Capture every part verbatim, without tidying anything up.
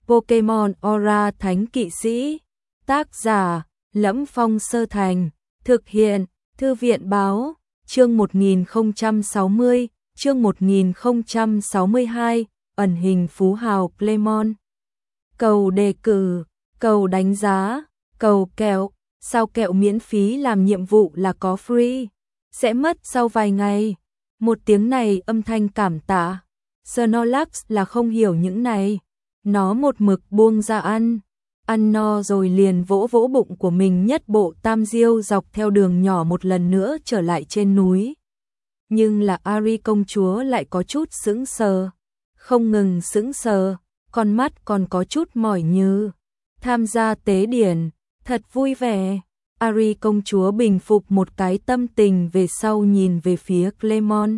Pokemon Aura Thánh Kỵ Sĩ. Tác giả: Lẫm Phong Sơ Thành. Thực hiện: Thư viện báo. Chương một nghìn không trăm sáu mươi, chương một nghìn không trăm sáu mươi hai, ẩn hình phú hào Pokemon. Cầu đề cử, cầu đánh giá, cầu kẹo, sao kẹo miễn phí làm nhiệm vụ là có free, sẽ mất sau vài ngày. Một tiếng này âm thanh cảm tạ. Snorlax là không hiểu những này. Nó một mực buông ra ăn. Ăn no rồi liền vỗ vỗ bụng của mình, nhất bộ tam diêu dọc theo đường nhỏ một lần nữa trở lại trên núi. Nhưng là Ari công chúa lại có chút sững sờ. Không ngừng sững sờ, con mắt còn có chút mỏi như. Tham gia tế điển, thật vui vẻ. Ari công chúa bình phục một cái tâm tình về sau, nhìn về phía Clemon.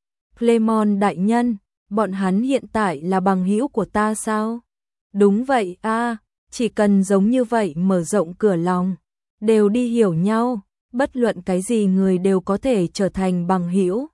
Clemon đại nhân, bọn hắn hiện tại là bằng hữu của ta sao? Đúng vậy a, à, chỉ cần giống như vậy mở rộng cửa lòng, đều đi hiểu nhau, bất luận cái gì người đều có thể trở thành bằng hữu.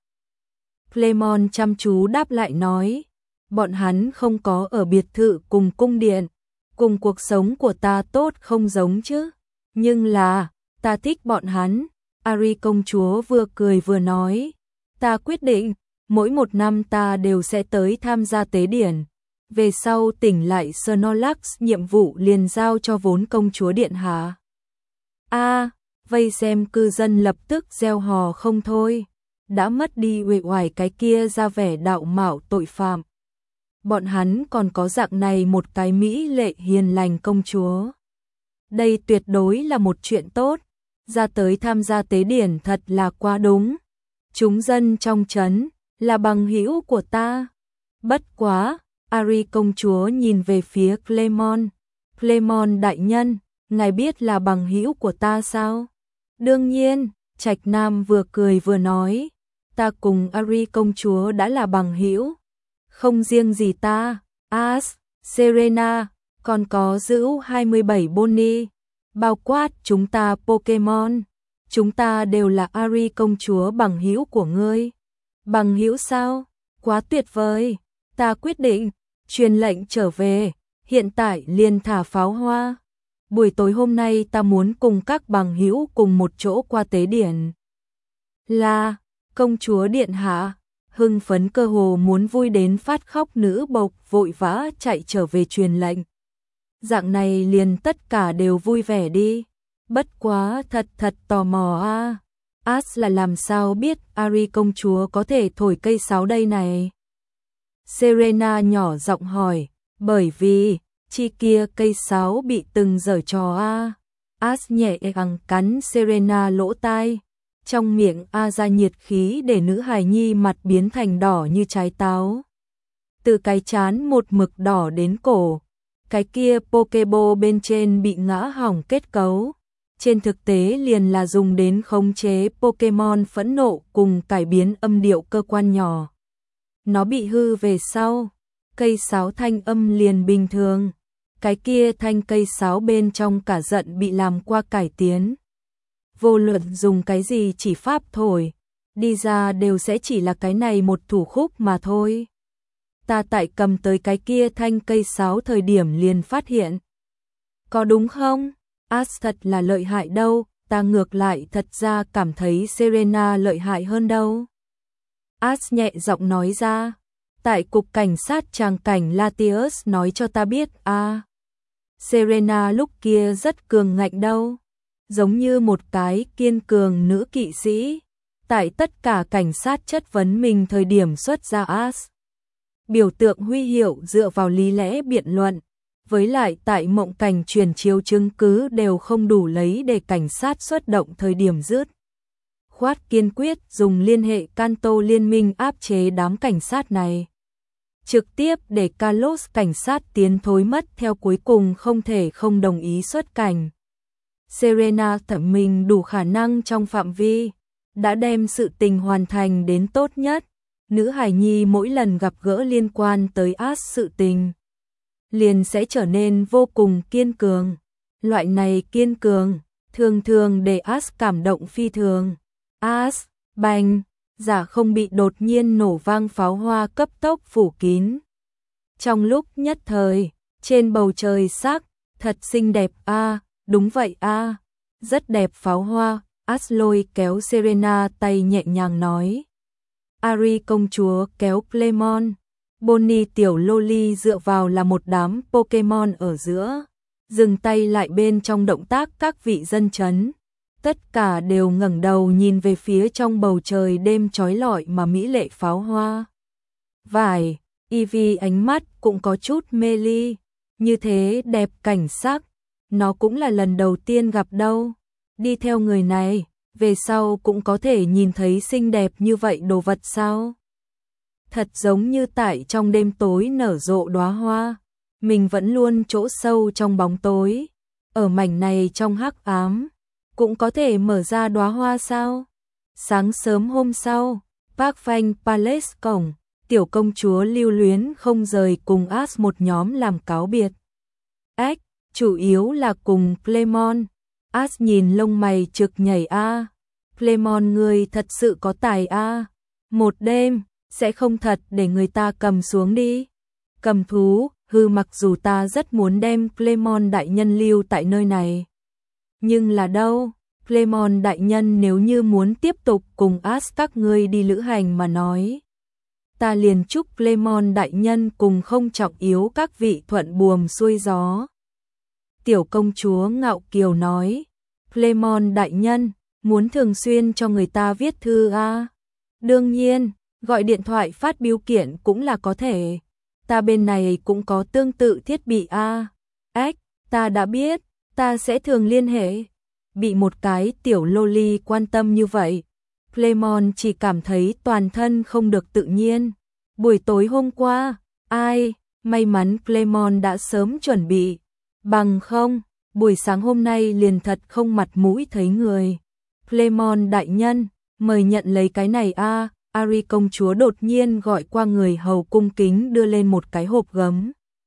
Clemon chăm chú đáp lại nói, bọn hắn không có ở biệt thự cùng cung điện, cùng cuộc sống của ta tốt không giống chứ, nhưng là, ta thích bọn hắn. Ari công chúa vừa cười vừa nói, ta quyết định, mỗi một năm ta đều sẽ tới tham gia tế điển. Về sau tỉnh lại Snorlax, nhiệm vụ liền giao cho vốn công chúa điện hạ. A, à, vây xem cư dân lập tức reo hò không thôi, đã mất đi uể oải cái kia ra vẻ đạo mạo tội phạm. Bọn hắn còn có dạng này một cái mỹ lệ hiền lành công chúa. Đây tuyệt đối là một chuyện tốt, ra tới tham gia tế điển thật là quá đúng. Chúng dân trong trấn là bằng hữu của ta. Bất quá, Ari công chúa nhìn về phía Clemon. Clemon đại nhân, ngài biết là bằng hữu của ta sao? Đương nhiên, Trạch Nam vừa cười vừa nói, ta cùng Ari công chúa đã là bằng hữu. Không riêng gì ta, Ash, Serena, còn có giữ hai mươi bảy Bonnie, bao quát chúng ta Pokemon. Chúng ta đều là Ari công chúa bằng hữu của ngươi. Bằng hữu sao? Quá tuyệt vời. Ta quyết định, truyền lệnh trở về, hiện tại liền thả pháo hoa. Buổi tối hôm nay ta muốn cùng các bằng hữu cùng một chỗ qua tế điển. Là, công chúa điện hạ, hưng phấn cơ hồ muốn vui đến phát khóc nữ bộc vội vã chạy trở về truyền lệnh. Dạng này liền tất cả đều vui vẻ đi. Bất quá thật thật tò mò a. À. Ash là làm sao biết Ari công chúa có thể thổi cây sáo đây này? Serena nhỏ giọng hỏi, bởi vì, chi kia cây sáo bị từng giở trò a. À. Ash nhẹ găng cắn Serena lỗ tai, trong miệng a ra nhiệt khí để nữ hài nhi mặt biến thành đỏ như trái táo. Từ cái trán một mực đỏ đến cổ, cái kia Pokeball bên trên bị ngã hỏng kết cấu. Trên thực tế liền là dùng đến khống chế Pokemon phẫn nộ cùng cải biến âm điệu cơ quan nhỏ. Nó bị hư về sau, cây sáo thanh âm liền bình thường. Cái kia thanh cây sáo bên trong cả giận bị làm qua cải tiến. Vô luận dùng cái gì chỉ pháp thổi, đi ra đều sẽ chỉ là cái này một thủ khúc mà thôi. Ta tại cầm tới cái kia thanh cây sáo thời điểm liền phát hiện. Có đúng không? Ash thật là lợi hại đâu, ta ngược lại thật ra cảm thấy Serena lợi hại hơn đâu. Ash nhẹ giọng nói ra, tại cục cảnh sát tràng cảnh Latius nói cho ta biết a. À, Serena lúc kia rất cường ngạnh đâu, giống như một cái kiên cường nữ kỵ sĩ, tại tất cả cảnh sát chất vấn mình thời điểm xuất ra Ash. Biểu tượng huy hiệu dựa vào lý lẽ biện luận. Với lại tại mộng cảnh truyền chiếu chứng cứ đều không đủ lấy để cảnh sát xuất động thời điểm dứt khoát kiên quyết dùng liên hệ Kanto liên minh áp chế đám cảnh sát này. Trực tiếp để Kalos cảnh sát tiến thối mất theo, cuối cùng không thể không đồng ý xuất cảnh. Serena thẩm mình đủ khả năng trong phạm vi, đã đem sự tình hoàn thành đến tốt nhất. Nữ hài nhi mỗi lần gặp gỡ liên quan tới Ash sự tình, liền sẽ trở nên vô cùng kiên cường. Loại này kiên cường, thường thường để Ash cảm động phi thường. Ash, bành, giả không bị đột nhiên nổ vang pháo hoa cấp tốc phủ kín. Trong lúc nhất thời, Trên bầu trời sắc, thật xinh đẹp a, à, đúng vậy a, à, rất đẹp pháo hoa. As lôi kéo Serena tay nhẹ nhàng nói. Ari công chúa kéo Clemon. Bonnie tiểu loli dựa vào là một đám Pokemon ở giữa, dừng tay lại bên trong động tác các vị dân chấn. Tất cả đều ngẩng đầu nhìn về phía trong bầu trời đêm chói lọi mà mỹ lệ pháo hoa. Vải, Eevee ánh mắt cũng có chút mê ly, như thế đẹp cảnh sắc, nó cũng là lần đầu tiên gặp đâu. Đi theo người này, về sau cũng có thể nhìn thấy xinh đẹp như vậy đồ vật sao? Thật giống như tại trong đêm tối nở rộ đóa hoa, mình vẫn luôn chỗ sâu trong bóng tối, ở mảnh này trong hắc ám, cũng có thể mở ra đóa hoa sao? Sáng sớm hôm sau, Park Fanh Palace cổng, tiểu công chúa lưu luyến không rời cùng As một nhóm làm cáo biệt. Ếch, chủ yếu là cùng Clemon. As nhìn lông mày trực nhảy a. Clemon người thật sự có tài a. Một đêm, sẽ không thật để người ta cầm xuống đi. Cầm thú, hư mặc dù ta rất muốn đem Clemon đại nhân lưu tại nơi này. Nhưng là đâu, Clemon đại nhân nếu như muốn tiếp tục cùng As các ngươi đi lữ hành mà nói. Ta liền chúc Clemon đại nhân cùng không trọng yếu các vị thuận buồm xuôi gió. Tiểu công chúa ngạo kiều nói, Clemon đại nhân, muốn thường xuyên cho người ta viết thư a. Đương nhiên, gọi điện thoại phát biếu kiện cũng là có thể. Ta bên này cũng có tương tự thiết bị a. Ếch, ta đã biết, ta sẽ thường liên hệ. Bị một cái tiểu loli quan tâm như vậy, Clemon chỉ cảm thấy toàn thân không được tự nhiên. Buổi tối hôm qua, ai, may mắn Clemon đã sớm chuẩn bị. Bằng không, buổi sáng hôm nay liền thật không mặt mũi thấy người. Clemon đại nhân, mời nhận lấy cái này a. À. Ari công chúa đột nhiên gọi qua người hầu cung kính đưa lên một cái hộp gấm.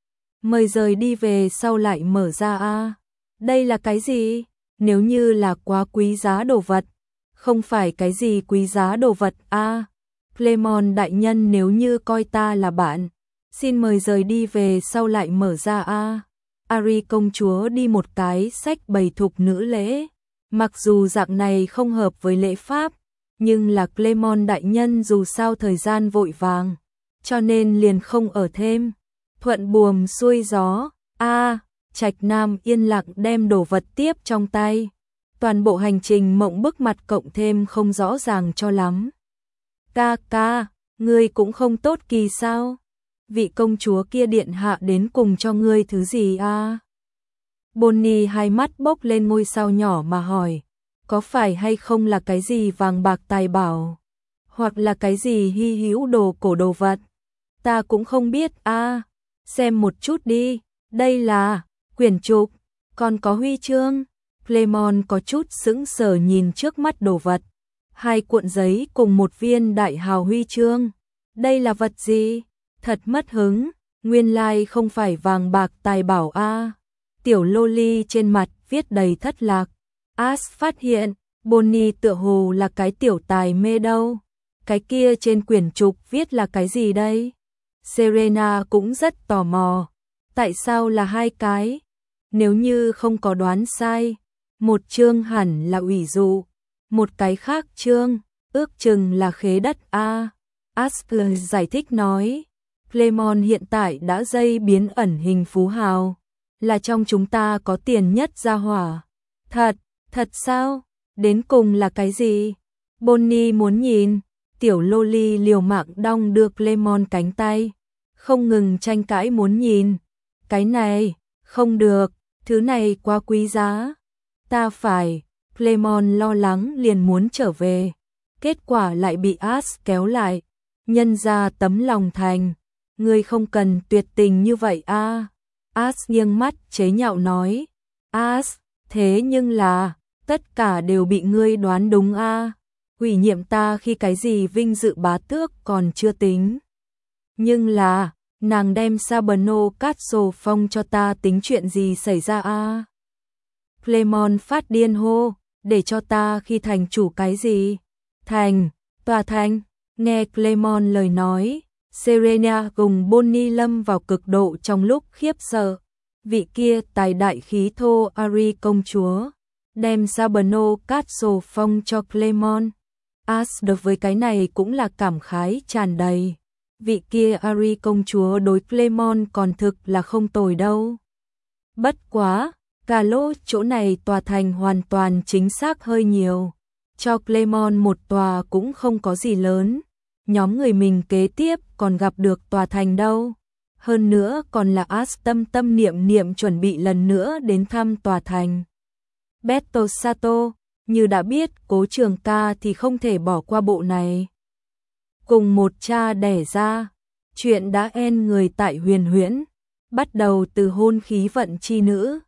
Mời rời đi về sau lại mở ra a. À. Đây là cái gì? Nếu như là quá quý giá đồ vật, không phải cái gì quý giá đồ vật a. À. Clemon đại nhân nếu như coi ta là bạn, xin mời rời đi về sau lại mở ra a. À. Ari công chúa đi một cái sách bày thục nữ lễ, mặc dù dạng này không hợp với lễ pháp, nhưng là Clemon đại nhân dù sao thời gian vội vàng, cho nên liền không ở thêm. Thuận buồm xuôi gió, a, à, Trạch Nam yên lặng đem đồ vật tiếp trong tay. Toàn bộ hành trình mộng bức mặt cộng thêm không rõ ràng cho lắm. Ca ca, ngươi cũng không tốt kỳ sao? Vị công chúa kia điện hạ đến cùng cho ngươi thứ gì a? À? Bonnie hai mắt bốc lên ngôi sao nhỏ mà hỏi, có phải hay không là cái gì vàng bạc tài bảo, hoặc là cái gì hy hữu đồ cổ đồ vật? Ta cũng không biết a. À, xem một chút đi, đây là quyển trục, còn có huy chương. Clemon có chút sững sờ nhìn trước mắt đồ vật, hai cuộn giấy cùng một viên đại hào huy chương. Đây là vật gì? Thật mất hứng, nguyên lai like không phải vàng bạc tài bảo a. À. Tiểu loli trên mặt viết đầy thất lạc. As phát hiện, Bonnie tựa hồ là cái tiểu tài mê đâu. Cái kia trên quyển trục viết là cái gì đây? Serena cũng rất tò mò. Tại sao là hai cái? Nếu như không có đoán sai, một chương hẳn là ủy dụ, một cái khác chương, ước chừng là khế đất a. As giải thích nói, Clemon hiện tại đã dây biến ẩn hình phú hào, là trong chúng ta có tiền nhất gia hỏa. Thật, thật sao? Đến cùng là cái gì? Bonnie muốn nhìn, tiểu loli liều mạng đong đưa Clemon cánh tay, không ngừng tranh cãi muốn nhìn. Cái này, không được, thứ này quá quý giá. Ta phải, Clemon lo lắng liền muốn trở về. Kết quả lại bị As kéo lại. Nhân ra tấm lòng thành, ngươi không cần tuyệt tình như vậy a. À. As nghiêng mắt chế nhạo nói. As, thế nhưng là, tất cả đều bị ngươi đoán đúng a. À. Ủy nhiệm ta khi cái gì vinh dự bá tước còn chưa tính. Nhưng là, nàng đem Sabano Castle phong cho ta tính chuyện gì xảy ra a. À. Clemon phát điên hô, để cho ta khi thành chủ cái gì? Thành, tòa thành. Nghe Clemon lời nói, Serena cùng Bonnie lâm vào cực độ trong lúc khiếp sợ. vị kia tài đại khí thô Ari công chúa, đem Sabano Castle phong cho Clemon. As đối với cái này cũng là cảm khái tràn đầy. Vị kia Ari công chúa đối Clemon còn thực là không tồi đâu. Bất quá, cả lỗ chỗ này tòa thành hoàn toàn chính xác hơi nhiều. Cho Clemon một tòa cũng không có gì lớn. Nhóm người mình kế tiếp còn gặp được tòa thành đâu. Hơn nữa còn là As tâm tâm niệm niệm chuẩn bị lần nữa đến thăm tòa thành. Bettosato, như đã biết Cố Trường Ca thì không thể bỏ qua bộ này. Cùng một cha đẻ ra, chuyện đã en người tại Huyền Huyễn, bắt đầu từ hôn khí vận chi nữ,